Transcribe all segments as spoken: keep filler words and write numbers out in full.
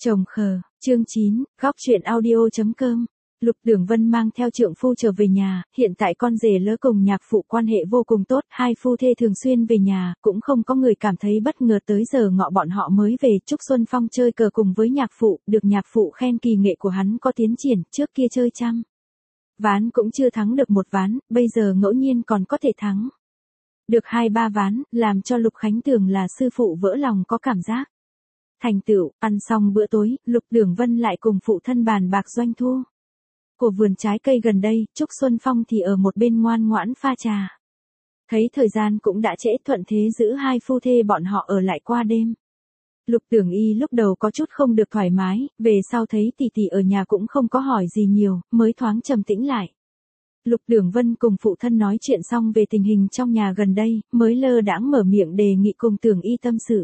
Chồng khờ, chương chín, góc chuyện audio.com. Lục Đường Vân mang theo trượng phu trở về nhà, hiện tại con rể lỡ cùng nhạc phụ quan hệ vô cùng tốt, hai phu thê thường xuyên về nhà, cũng không có người cảm thấy bất ngờ tới giờ ngọ bọn họ mới về. Trúc Xuân Phong chơi cờ cùng với nhạc phụ, được nhạc phụ khen kỳ nghệ của hắn có tiến triển, trước kia chơi trăm ván cũng chưa thắng được một ván, bây giờ ngẫu nhiên còn có thể thắng được hai ba ván, làm cho Lục Khánh tưởng là sư phụ vỡ lòng có cảm giác thành tựu. Ăn xong bữa tối, Lục Đường Vân lại cùng phụ thân bàn bạc doanh thu của vườn trái cây gần đây. Trúc Xuân Phong thì ở một bên ngoan ngoãn pha trà. Thấy thời gian cũng đã trễ, thuận thế giữ hai phu thê bọn họ ở lại qua đêm. Lục Tưởng Y lúc đầu có chút không được thoải mái, về sau thấy tỷ tỷ ở nhà cũng không có hỏi gì nhiều, mới thoáng trầm tĩnh lại. Lục Đường Vân cùng phụ thân nói chuyện xong về tình hình trong nhà gần đây, mới lơ đãng mở miệng đề nghị cùng Tưởng Y tâm sự.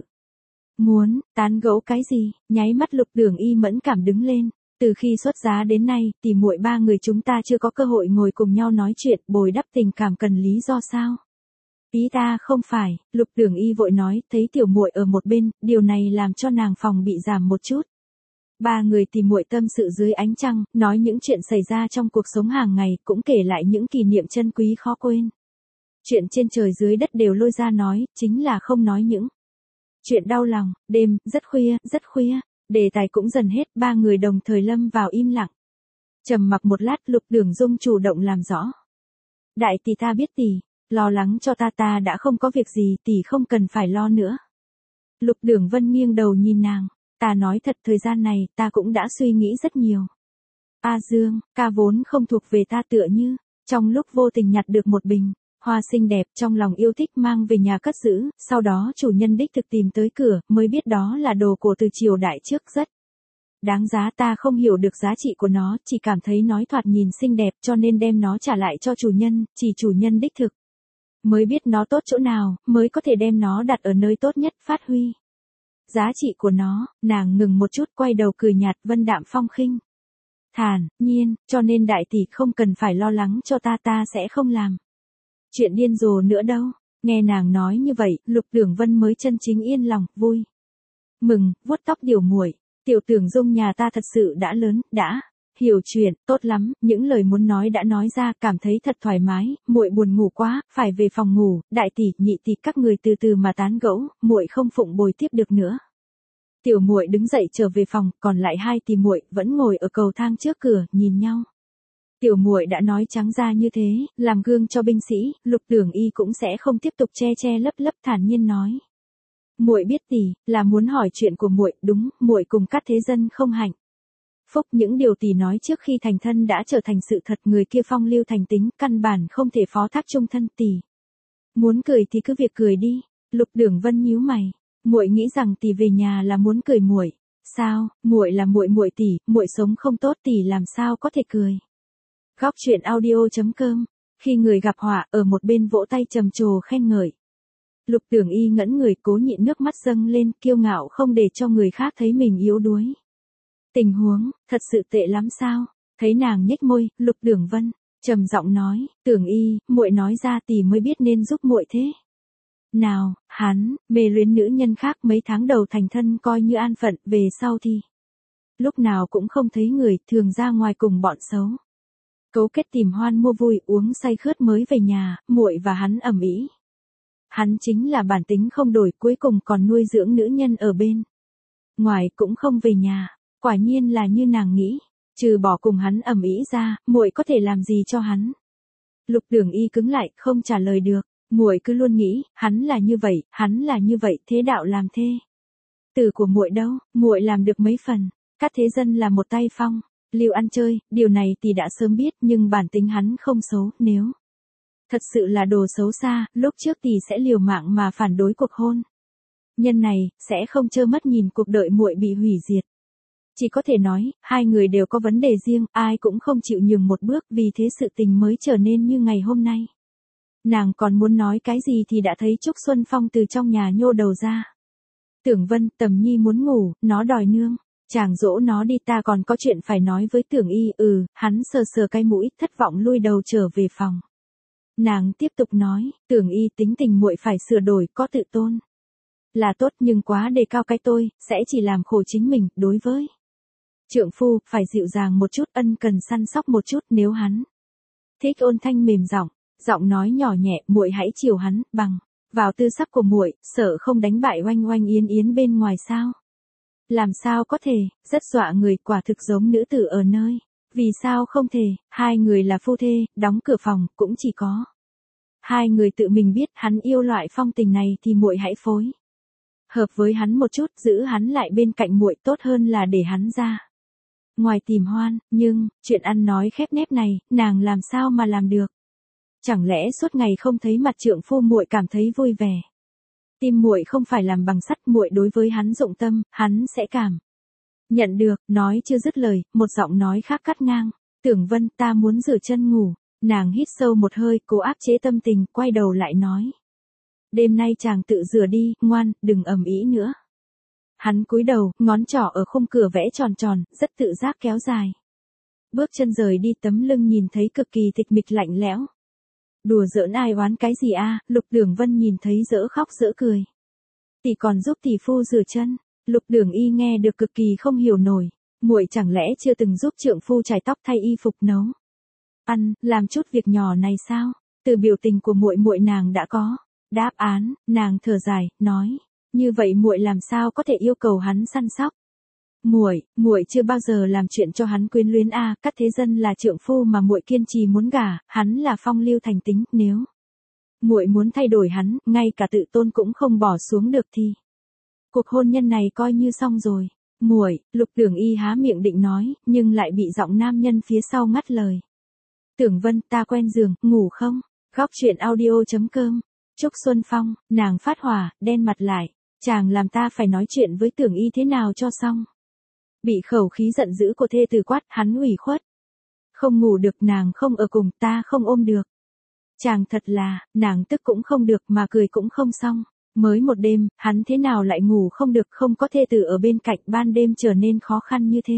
Muốn tán gẫu cái gì? Nháy mắt Lục Tưởng Y mẫn cảm đứng lên. Từ khi xuất giá đến nay, tỷ muội ba người chúng ta chưa có cơ hội ngồi cùng nhau nói chuyện, bồi đắp tình cảm, cần lý do sao? Ý ta không phải. Lục Tưởng Y vội nói, thấy tiểu muội ở một bên, điều này làm cho nàng phòng bị giảm một chút. Ba người tỷ muội tâm sự dưới ánh trăng, nói những chuyện xảy ra trong cuộc sống hàng ngày, cũng kể lại những kỷ niệm chân quý khó quên. Chuyện trên trời dưới đất đều lôi ra nói, chính là không nói những chuyện đau lòng. Đêm, rất khuya, rất khuya, đề tài cũng dần hết, ba người đồng thời lâm vào im lặng. Trầm mặc một lát, Lục Đường Dung chủ động làm rõ. Đại tỷ, ta biết tỷ lo lắng cho ta, ta đã không có việc gì, tỷ không cần phải lo nữa. Lục Đường Vân nghiêng đầu nhìn nàng, ta nói thật, thời gian này, ta cũng đã suy nghĩ rất nhiều. A Dương, ca vốn không thuộc về ta, tựa như trong lúc vô tình nhặt được một bình hoa xinh đẹp, trong lòng yêu thích mang về nhà cất giữ, sau đó chủ nhân đích thực tìm tới cửa, mới biết đó là đồ cổ từ triều đại trước, rất đáng giá. Ta không hiểu được giá trị của nó, chỉ cảm thấy nói thoạt nhìn xinh đẹp, cho nên đem nó trả lại cho chủ nhân, chỉ chủ nhân đích thực mới biết nó tốt chỗ nào, mới có thể đem nó đặt ở nơi tốt nhất, phát huy giá trị của nó. Nàng ngừng một chút, quay đầu cười nhạt, vân đạm phong khinh thản nhiên, cho nên đại tỷ không cần phải lo lắng cho ta, ta sẽ không làm chuyện điên rồ nữa đâu. Nghe nàng nói như vậy, Lục Đường Vân mới chân chính yên lòng, vui mừng, vuốt tóc điều muội. Tiểu Tưởng Dung nhà ta thật sự đã lớn, đã hiểu chuyện, tốt lắm, những lời muốn nói đã nói ra, cảm thấy thật thoải mái. Muội buồn ngủ quá, phải về phòng ngủ, đại tỷ, nhị tỷ các người từ từ mà tán gẫu, muội không phụng bồi tiếp được nữa. Tiểu muội đứng dậy trở về phòng, còn lại hai tỷ muội vẫn ngồi ở cầu thang trước cửa, nhìn nhau. Tiểu muội đã nói trắng ra như thế, làm gương cho binh sĩ, Lục Tưởng Y cũng sẽ không tiếp tục che che lấp lấp, thản nhiên nói. Muội biết tỷ là muốn hỏi chuyện của muội, đúng, muội cùng các thế dân không hạnh phúc, những điều tỷ nói trước khi thành thân đã trở thành sự thật, người kia phong lưu thành tính, căn bản không thể phó thác chung thân. Tỷ muốn cười thì cứ việc cười đi. Lục Đường Vân nhíu mày, muội nghĩ rằng tỷ về nhà là muốn cười muội sao? Muội là muội muội tỷ, muội sống không tốt, tỷ làm sao có thể cười. Góc chuyện audio.com. Khi người gặp họa, ở một bên vỗ tay trầm trồ khen ngợi. Lục Tưởng Y ngẩn người, cố nhịn nước mắt dâng lên, kiêu ngạo không để cho người khác thấy mình yếu đuối. Tình huống thật sự tệ lắm sao? Thấy nàng nhếch môi, Lục Đường Vân trầm giọng nói, Tưởng Y, muội nói ra tỷ mới biết nên giúp muội thế nào. Hắn mê luyến nữ nhân khác, mấy tháng đầu thành thân coi như an phận, về sau thì lúc nào cũng không thấy người, thường ra ngoài cùng bọn xấu cấu kết tìm hoan mua vui, uống say khướt mới về nhà, muội và hắn ầm ĩ. Hắn chính là bản tính không đổi, cuối cùng còn nuôi dưỡng nữ nhân ở bên ngoài, cũng không về nhà. Quả nhiên là như nàng nghĩ, trừ bỏ cùng hắn ầm ĩ ra, muội có thể làm gì cho hắn? Lục Đường Y cứng lại, không trả lời được. Muội cứ luôn nghĩ, hắn là như vậy, hắn là như vậy, thế đạo làm thê tử của muội đâu, muội làm được mấy phần. Các thế dân là một tay phong lưu ăn chơi, điều này tỷ đã sớm biết, nhưng bản tính hắn không xấu, nếu thật sự là đồ xấu xa, lúc trước tỷ sẽ liều mạng mà phản đối cuộc hôn nhân này, sẽ không trơ mắt nhìn cuộc đời muội bị hủy diệt. Chỉ có thể nói, hai người đều có vấn đề riêng, ai cũng không chịu nhường một bước, vì thế sự tình mới trở nên như ngày hôm nay. Nàng còn muốn nói cái gì thì đã thấy Trúc Xuân Phong từ trong nhà nhô đầu ra. Tưởng Vân, Tầm Nhi muốn ngủ, nó đòi nương. Chàng dỗ nó đi, ta còn có chuyện phải nói với Tưởng Y. Ừ, hắn sờ sờ cái mũi, thất vọng lui đầu trở về phòng. Nàng tiếp tục nói, Tưởng Y, tính tình muội phải sửa đổi, có tự tôn là tốt nhưng quá đề cao cái tôi, sẽ chỉ làm khổ chính mình, đối với trượng phu, phải dịu dàng một chút, ân cần săn sóc một chút, nếu hắn thích ôn thanh mềm giọng, giọng nói nhỏ nhẹ, muội hãy chiều hắn, bằng vào tư sắc của muội, sợ không đánh bại Oanh Oanh Yến Yến bên ngoài sao? Làm sao có thể, rất dọa người, quả thực giống nữ tử ở nơi. Vì sao không thể, hai người là phu thê, đóng cửa phòng, cũng chỉ có hai người tự mình biết, hắn yêu loại phong tình này thì muội hãy phối hợp với hắn một chút, giữ hắn lại bên cạnh muội, tốt hơn là để hắn ra ngoài tìm hoan, nhưng chuyện ăn nói khép nép này, nàng làm sao mà làm được? Chẳng lẽ suốt ngày không thấy mặt trượng phu muội cảm thấy vui vẻ? Tim muội không phải làm bằng sắt, muội đối với hắn dụng tâm, hắn sẽ cảm nhận được. Nói chưa dứt lời, một giọng nói khác cắt ngang. Tưởng Vân, ta muốn rửa chân ngủ. Nàng hít sâu một hơi, cố áp chế tâm tình, quay đầu lại nói: đêm nay chàng tự rửa đi, ngoan, đừng ầm ĩ nữa. Hắn cúi đầu, ngón trỏ ở khung cửa vẽ tròn tròn, rất tự giác kéo dài bước chân rời đi, tấm lưng nhìn thấy cực kỳ tịch mịch lạnh lẽo. Đùa giỡn ai oán cái gì a? Lục Đường Vân nhìn thấy dỡ khóc dỡ cười. Tỷ còn giúp tỷ phu rửa chân. Lục Đường Y nghe được cực kỳ không hiểu nổi, muội chẳng lẽ chưa từng giúp trượng phu chải tóc, thay y phục, nấu ăn, làm chút việc nhỏ này sao? Từ biểu tình của muội muội nàng đã có đáp án, nàng thở dài, nói: như vậy muội làm sao có thể yêu cầu hắn săn sóc? Muội, muội chưa bao giờ làm chuyện cho hắn quyến luyến a, các thế dân là trượng phu mà muội kiên trì muốn gả, hắn là phong lưu thành tính, nếu muội muốn thay đổi hắn, ngay cả tự tôn cũng không bỏ xuống được thì cuộc hôn nhân này coi như xong rồi. Muội, Lục Đường Y há miệng định nói, nhưng lại bị giọng nam nhân phía sau ngắt lời. Tưởng Vân, ta quen giường, ngủ không? Góc truyện audio chấm com. Trúc Xuân Phong, nàng phát hỏa, đen mặt lại. Chàng làm ta phải nói chuyện với Tưởng Y thế nào cho xong. Bị khẩu khí giận dữ của thê tử quát, hắn ủy khuất. Không ngủ được, nàng không ở cùng, ta không ôm được. Chàng thật là, nàng tức cũng không được mà cười cũng không xong. Mới một đêm, hắn thế nào lại ngủ không được, không có thê tử ở bên cạnh, ban đêm trở nên khó khăn như thế.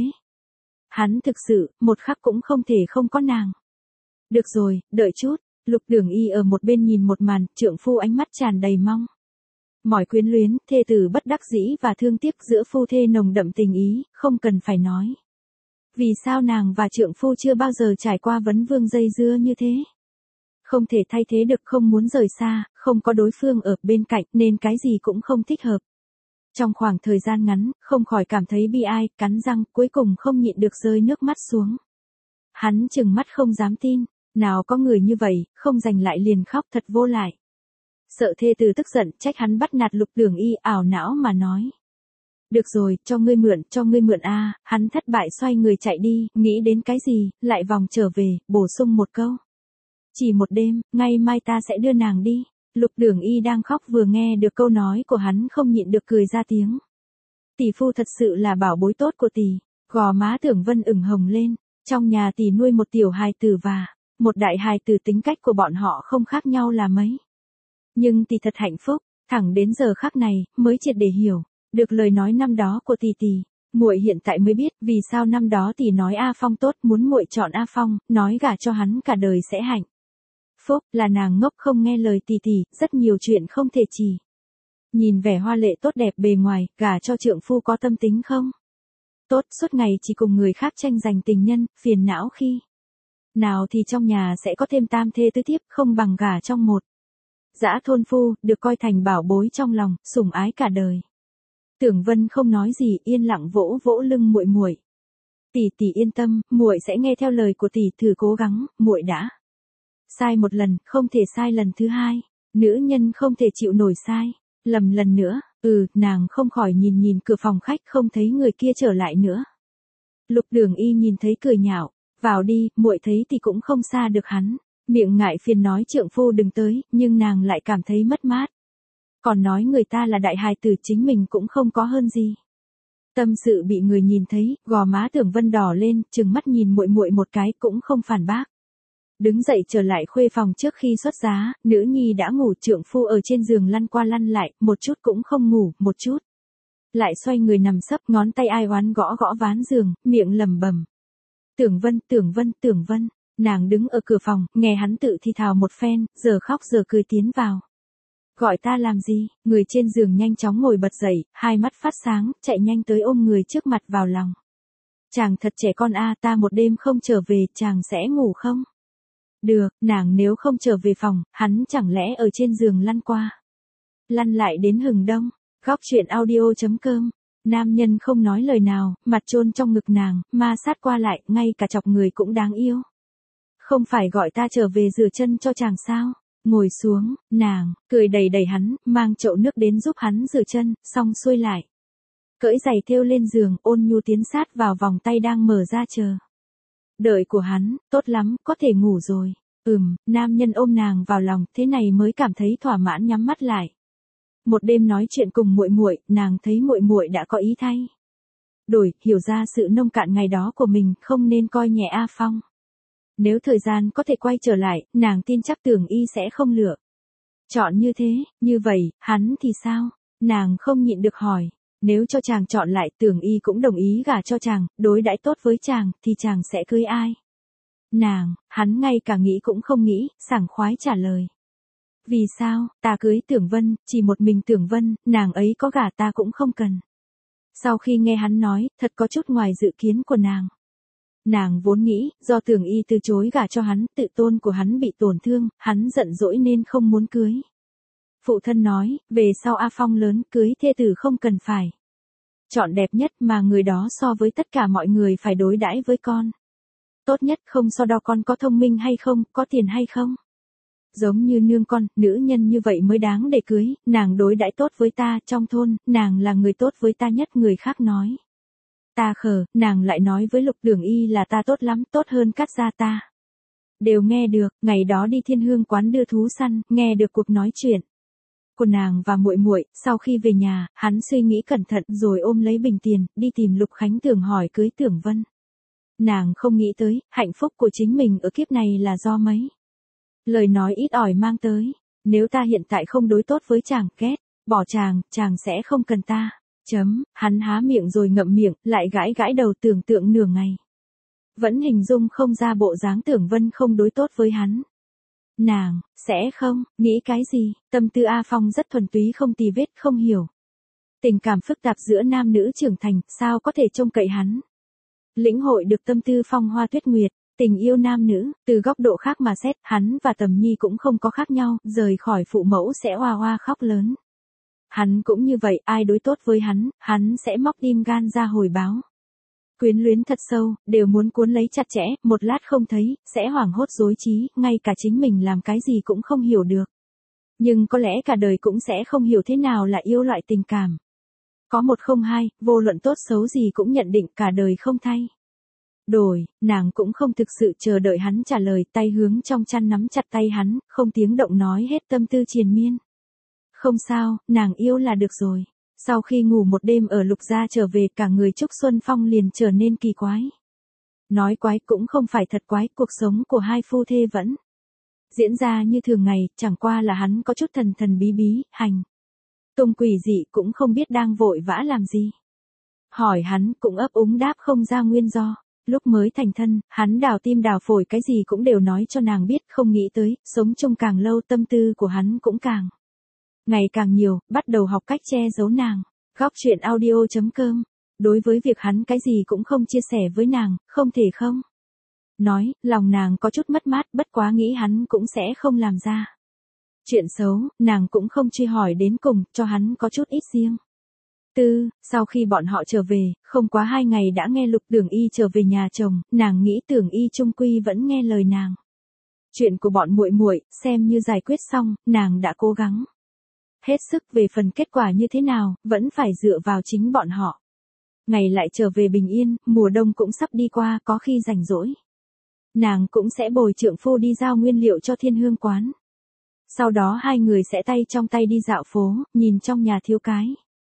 Hắn thực sự, một khắc cũng không thể không có nàng. Được rồi, đợi chút. Lục Đường Y ở một bên nhìn một màn, trượng phu ánh mắt tràn đầy mong mỏi quyến luyến, thê tử bất đắc dĩ và thương tiếc, giữa phu thê nồng đậm tình ý, không cần phải nói. Vì sao nàng và trượng phu chưa bao giờ trải qua vấn vương dây dưa như thế? Không thể thay thế được, không muốn rời xa, không có đối phương ở bên cạnh nên cái gì cũng không thích hợp. Trong khoảng thời gian ngắn, không khỏi cảm thấy bi ai, cắn răng, cuối cùng không nhịn được rơi nước mắt xuống. Hắn trừng mắt không dám tin, nào có người như vậy, không giành lại liền khóc, thật vô lại. Sợ thê tử tức giận, trách hắn bắt nạt Lục Đường Y, ảo não mà nói: được rồi, cho ngươi mượn, cho ngươi mượn a. Hắn thất bại xoay người chạy đi, nghĩ đến cái gì, lại vòng trở về, bổ sung một câu: chỉ một đêm, ngày mai ta sẽ đưa nàng đi. Lục Đường Y đang khóc, vừa nghe được câu nói của hắn không nhịn được cười ra tiếng. Tỷ phu thật sự là bảo bối tốt của tỷ. Gò má Tưởng Vân ửng hồng lên. Trong nhà tỷ nuôi một tiểu hài tử và một đại hài tử, tính cách của bọn họ không khác nhau là mấy. Nhưng tỷ thật hạnh phúc, thẳng đến giờ khắc này mới triệt để hiểu được lời nói năm đó của tỷ tỷ. Muội hiện tại mới biết vì sao năm đó tỷ nói A Phong tốt, muốn muội chọn A Phong, nói gả cho hắn cả đời sẽ hạnh phúc, là nàng ngốc không nghe lời tỷ tỷ, rất nhiều chuyện không thể chỉ nhìn vẻ hoa lệ tốt đẹp bề ngoài, gả cho trượng phu có tâm tính không tốt, suốt ngày chỉ cùng người khác tranh giành tình nhân, phiền não khi nào thì trong nhà sẽ có thêm tam thê tứ thiếp, không bằng gả trong một dã thôn phu, được coi thành bảo bối trong lòng, sủng ái cả đời. Tưởng Vân không nói gì, yên lặng vỗ vỗ lưng muội muội. Tỷ tỷ yên tâm, muội sẽ nghe theo lời của tỷ, thử cố gắng, muội đã sai một lần, không thể sai lần thứ hai. Nữ nhân không thể chịu nổi sai lầm lần nữa. Ừ, nàng không khỏi nhìn nhìn cửa phòng khách, không thấy người kia trở lại nữa. Lục Đường Y nhìn thấy cười nhạo, vào đi, muội thấy thì cũng không xa được hắn. Miệng ngại phiền nói trượng phu đừng tới, nhưng nàng lại cảm thấy mất mát. Còn nói người ta là đại hài tử, chính mình cũng không có hơn gì. Tâm sự bị người nhìn thấy, gò má Tưởng Vân đỏ lên, trừng mắt nhìn muội muội một cái, cũng không phản bác. Đứng dậy trở lại khuê phòng. Trước khi xuất giá, nữ nhi đã ngủ, trượng phu ở trên giường lăn qua lăn lại, một chút cũng không ngủ, một chút lại xoay người nằm sấp, ngón tay ai oán gõ gõ ván giường, miệng lẩm bẩm: Tưởng Vân, Tưởng Vân, Tưởng Vân. Nàng đứng ở cửa phòng, nghe hắn tự thì thào một phen, giờ khóc giờ cười tiến vào Gọi ta làm gì? Người trên giường nhanh chóng ngồi bật dậy, hai mắt phát sáng, chạy nhanh tới ôm người trước mặt vào lòng. Chàng thật trẻ con a, ta một đêm không trở về, chàng sẽ ngủ không? Được, nàng nếu không trở về phòng, hắn chẳng lẽ ở trên giường lăn qua. Lăn lại đến hừng đông. Góc truyện audio chấm com. Nam nhân không nói lời nào, mặt chôn trong ngực nàng, ma sát qua lại, ngay cả chọc người cũng đáng yêu. Không phải gọi ta trở về rửa chân cho chàng sao? Ngồi xuống, nàng, cười đầy đầy hắn, mang chậu nước đến giúp hắn rửa chân, xong xuôi lại. Cởi giày thêu lên giường, ôn nhu tiến sát vào vòng tay đang mở ra chờ. Đợi của hắn, tốt lắm, có thể ngủ rồi. Ừm, nam nhân ôm nàng vào lòng, thế này mới cảm thấy thỏa mãn nhắm mắt lại. Một đêm nói chuyện cùng muội muội, nàng thấy muội muội đã có ý thay đổi, hiểu ra sự nông cạn ngày đó của mình, không nên coi nhẹ A Phong. Nếu thời gian có thể quay trở lại, nàng tin chắc Tưởng Y sẽ không lựa chọn như thế, như vậy, hắn thì sao? Nàng không nhịn được hỏi, nếu cho chàng chọn lại, Tưởng Y cũng đồng ý gả cho chàng, đối đãi tốt với chàng, thì chàng sẽ cưới ai? Nàng, hắn ngay cả nghĩ cũng không nghĩ, sảng khoái trả lời. Vì sao, ta cưới Tưởng Vân, chỉ một mình Tưởng Vân, nàng ấy có gả ta cũng không cần. Sau khi nghe hắn nói, thật có chút ngoài dự kiến của nàng. Nàng vốn nghĩ, do Tưởng Y từ chối gả cho hắn, tự tôn của hắn bị tổn thương, hắn giận dỗi nên không muốn cưới. Phụ thân nói, về sau A Phong lớn, cưới thê tử không cần phải chọn đẹp nhất mà người đó so với tất cả mọi người phải đối đãi với con. Tốt nhất không so đo con có thông minh hay không, có tiền hay không. Giống như nương con, nữ nhân như vậy mới đáng để cưới, nàng đối đãi tốt với ta, trong thôn, nàng là người tốt với ta nhất, người khác nói. Ta khờ, nàng lại nói với Lục Tưởng Y là ta tốt lắm, tốt hơn Cát gia ta. Đều nghe được, ngày đó đi Thiên Hương quán đưa thú săn, nghe được cuộc nói chuyện của nàng và muội muội, sau khi về nhà, hắn suy nghĩ cẩn thận rồi ôm lấy bình tiền, đi tìm Lục Khánh Tường hỏi cưới Tưởng Vân. Nàng không nghĩ tới, hạnh phúc của chính mình ở kiếp này là do mấy lời nói ít ỏi mang tới. Nếu ta hiện tại không đối tốt với chàng, ghét bỏ chàng, chàng sẽ không cần ta. Chấm, hắn há miệng rồi ngậm miệng, lại gãi gãi đầu tưởng tượng nửa ngày. Vẫn hình dung không ra bộ dáng Tưởng Vân không đối tốt với hắn. Nàng, sẽ không, nghĩ cái gì, tâm tư A Phong rất thuần túy không tì vết không hiểu. Tình cảm phức tạp giữa nam nữ trưởng thành, sao có thể trông cậy hắn. Lĩnh hội được tâm tư phong hoa tuyết nguyệt, tình yêu nam nữ, từ góc độ khác mà xét, hắn và Tầm Nhi cũng không có khác nhau, rời khỏi phụ mẫu sẽ oa oa khóc lớn. Hắn cũng như vậy, ai đối tốt với hắn, hắn sẽ móc tim gan ra hồi báo. Quyến luyến thật sâu, đều muốn cuốn lấy chặt chẽ, một lát không thấy, sẽ hoảng hốt rối trí, ngay cả chính mình làm cái gì cũng không hiểu được. Nhưng có lẽ cả đời cũng sẽ không hiểu thế nào là yêu loại tình cảm. Có một không hai, vô luận tốt xấu gì cũng nhận định cả đời không thay đổi, nàng cũng không thực sự chờ đợi hắn trả lời, tay hướng trong chăn nắm chặt tay hắn, không tiếng động nói hết tâm tư triền miên. Không sao, nàng yêu là được rồi. Sau khi ngủ một đêm ở Lục gia trở về, cả người Trúc Xuân Phong liền trở nên kỳ quái. Nói quái cũng không phải thật quái, cuộc sống của hai phu thê vẫn diễn ra như thường ngày, chẳng qua là hắn có chút thần thần bí bí, hành tung quỷ dị, cũng không biết đang vội vã làm gì. Hỏi hắn, cũng ấp úng đáp không ra nguyên do. Lúc mới thành thân, hắn đào tim đào phổi cái gì cũng đều nói cho nàng biết, không nghĩ tới, sống chung càng lâu tâm tư của hắn cũng càng ngày càng nhiều, bắt đầu học cách che giấu nàng. Góc truyện audio chấm com. Đối với việc hắn cái gì cũng không chia sẻ với nàng, không thể không nói, lòng nàng có chút mất mát, bất quá nghĩ hắn cũng sẽ không làm ra chuyện xấu, nàng cũng không truy hỏi đến cùng, cho hắn có chút ít riêng tư. Sau khi bọn họ trở về, không quá hai ngày đã nghe Lục Tưởng Y trở về nhà chồng, nàng nghĩ Tưởng Y chung quy vẫn nghe lời nàng. Chuyện của bọn muội muội xem như giải quyết xong, nàng đã cố gắng hết sức, về phần kết quả như thế nào, vẫn phải dựa vào chính bọn họ. Ngày lại trở về bình yên, mùa đông cũng sắp đi qua, có khi rảnh rỗi. Nàng cũng sẽ bồi trượng phu đi giao nguyên liệu cho Thiên Hương quán. Sau đó hai người sẽ tay trong tay đi dạo phố, nhìn trong nhà thiếu cái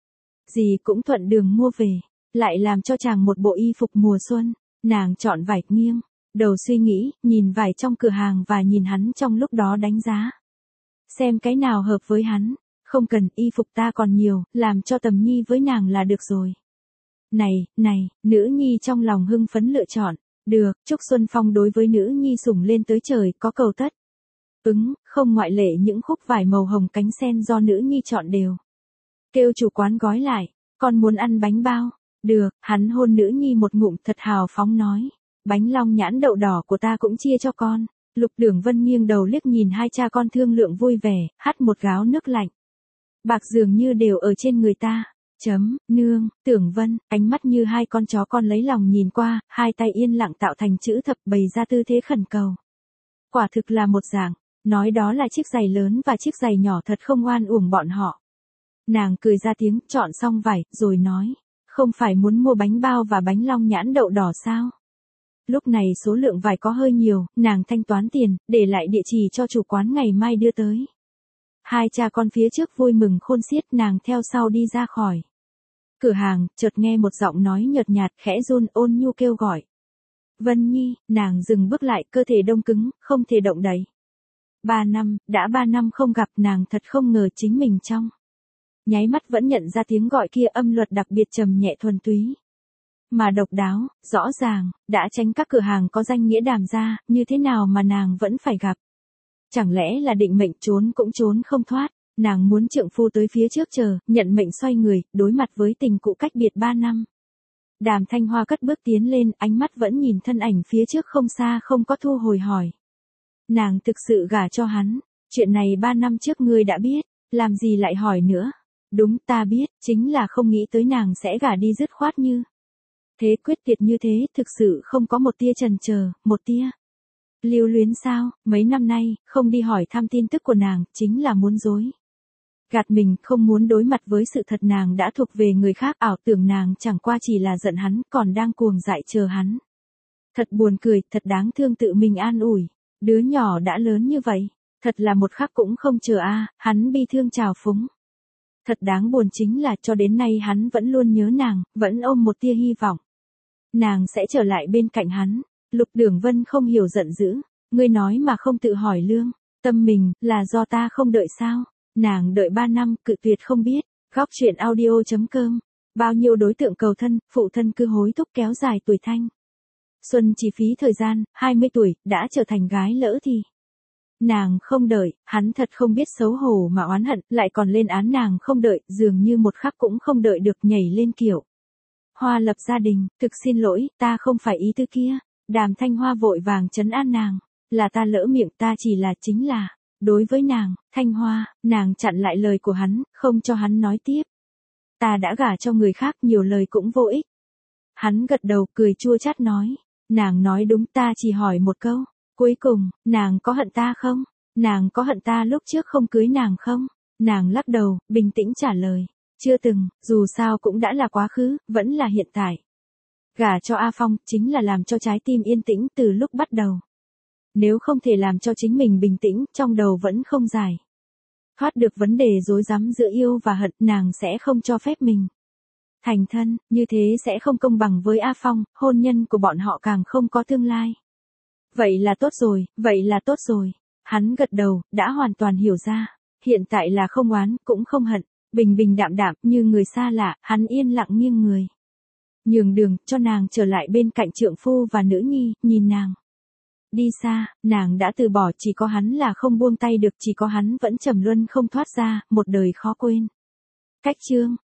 gì cũng thuận đường mua về, lại làm cho chàng một bộ y phục mùa xuân. Nàng chọn vải nghiêng đầu suy nghĩ, nhìn vải trong cửa hàng và nhìn hắn trong lúc đó đánh giá. Xem cái nào hợp với hắn. Không cần, y phục ta còn nhiều, làm cho Tầm Nhi với nàng là được rồi. Này, này, nữ nhi trong lòng hưng phấn lựa chọn. Được, Trúc Xuân Phong đối với nữ nhi sủng lên tới trời, có cầu tất Ứng, không ngoại lệ những khúc vải màu hồng cánh sen do nữ nhi chọn đều. Kêu chủ quán gói lại, con muốn ăn bánh bao. Được, hắn hôn nữ nhi một ngụm thật hào phóng nói. Bánh long nhãn đậu đỏ của ta cũng chia cho con. Lục Đường Vân nghiêng đầu liếc nhìn hai cha con thương lượng vui vẻ, hắt một gáo nước lạnh. Bạc dường như đều ở trên người ta. Chấm, nương, Tưởng Vân, ánh mắt như hai con chó con lấy lòng nhìn qua, hai tay yên lặng tạo thành chữ thập bày ra tư thế khẩn cầu. Quả thực là một dạng, nói đó là chiếc giày lớn và chiếc giày nhỏ thật không oan uổng bọn họ. Nàng cười ra tiếng, chọn xong vải, rồi nói, không phải muốn mua bánh bao và bánh long nhãn đậu đỏ sao? Lúc này số lượng vải có hơi nhiều, nàng thanh toán tiền, để lại địa chỉ cho chủ quán ngày mai đưa tới. Hai cha con phía trước vui mừng khôn xiết, nàng theo sau đi ra khỏi cửa hàng, chợt nghe một giọng nói nhợt nhạt khẽ run ôn nhu kêu gọi. Vân Nhi, nàng dừng bước lại, cơ thể đông cứng, không thể động đậy. Ba năm, đã ba năm không gặp, nàng thật không ngờ chính mình trong nháy mắt vẫn nhận ra tiếng gọi kia, âm luật đặc biệt trầm nhẹ thuần túy. Mà độc đáo, rõ ràng, đã tránh các cửa hàng có danh nghĩa đàm ra, như thế nào mà nàng vẫn phải gặp. Chẳng lẽ là định mệnh trốn cũng trốn không thoát, nàng muốn trượng phu tới phía trước chờ, nhận mệnh xoay người, đối mặt với tình cũ cách biệt ba năm. Đàm Thanh Hoa cất bước tiến lên, ánh mắt vẫn nhìn thân ảnh phía trước không xa, không có thu hồi hỏi. Nàng thực sự gả cho hắn, chuyện này ba năm trước ngươi đã biết, làm gì lại hỏi nữa. Đúng, ta biết, chính là không nghĩ tới nàng sẽ gả đi dứt khoát như thế, quyết tuyệt như thế, thực sự không có một tia chần chờ, một tia lưu luyến sao. Mấy năm nay, không đi hỏi thăm tin tức của nàng, chính là muốn dối gạt mình, không muốn đối mặt với sự thật nàng đã thuộc về người khác, ảo tưởng nàng chẳng qua chỉ là giận hắn, còn đang cuồng dại chờ hắn. Thật buồn cười, thật đáng thương, tự mình an ủi, đứa nhỏ đã lớn như vậy, thật là một khắc cũng không chờ a. À, hắn bi thương trào phúng. Thật đáng buồn chính là cho đến nay hắn vẫn luôn nhớ nàng, vẫn ôm một tia hy vọng nàng sẽ trở lại bên cạnh hắn. Lục Đường Vân không hiểu giận dữ, ngươi nói mà không tự hỏi lương tâm mình, là do ta không đợi sao? Nàng đợi ba năm, cự tuyệt không biết. Góc truyện audio chấm com. Bao nhiêu đối tượng cầu thân, phụ thân cứ hối thúc kéo dài tuổi thanh xuân, chi phí thời gian, hai mươi tuổi, đã trở thành gái lỡ thì nàng không đợi, hắn thật không biết xấu hổ mà oán hận, lại còn lên án nàng không đợi, dường như một khắc cũng không đợi được, nhảy lên kiểu Hoa lập gia đình, thực xin lỗi, ta không phải ý tư kia. Đàm Thanh Hoa vội vàng trấn an nàng, là ta lỡ miệng, ta chỉ là chính là, đối với nàng, Thanh Hoa, nàng chặn lại lời của hắn, không cho hắn nói tiếp. Ta đã gả cho người khác, nhiều lời cũng vô ích. Hắn gật đầu, cười chua chát nói, nàng nói đúng, ta chỉ hỏi một câu, cuối cùng, nàng có hận ta không? Nàng có hận ta lúc trước không cưới nàng không? Nàng lắc đầu, bình tĩnh trả lời, chưa từng, dù sao cũng đã là quá khứ, vẫn là hiện tại. Gả cho A Phong, chính là làm cho trái tim yên tĩnh từ lúc bắt đầu. Nếu không thể làm cho chính mình bình tĩnh, trong đầu vẫn không giải thoát được vấn đề rối rắm giữa yêu và hận, nàng sẽ không cho phép mình thành thân, như thế sẽ không công bằng với A Phong, hôn nhân của bọn họ càng không có tương lai. Vậy là tốt rồi, vậy là tốt rồi. Hắn gật đầu, đã hoàn toàn hiểu ra. Hiện tại là không oán, cũng không hận, bình bình đạm đạm, như người xa lạ, hắn yên lặng nghiêng người. Nhường đường, cho nàng trở lại bên cạnh trượng phu và nữ nhi, nhìn nàng đi xa, nàng đã từ bỏ, chỉ có hắn là không buông tay được, chỉ có hắn vẫn trầm luân không thoát ra, một đời khó quên. Cách chương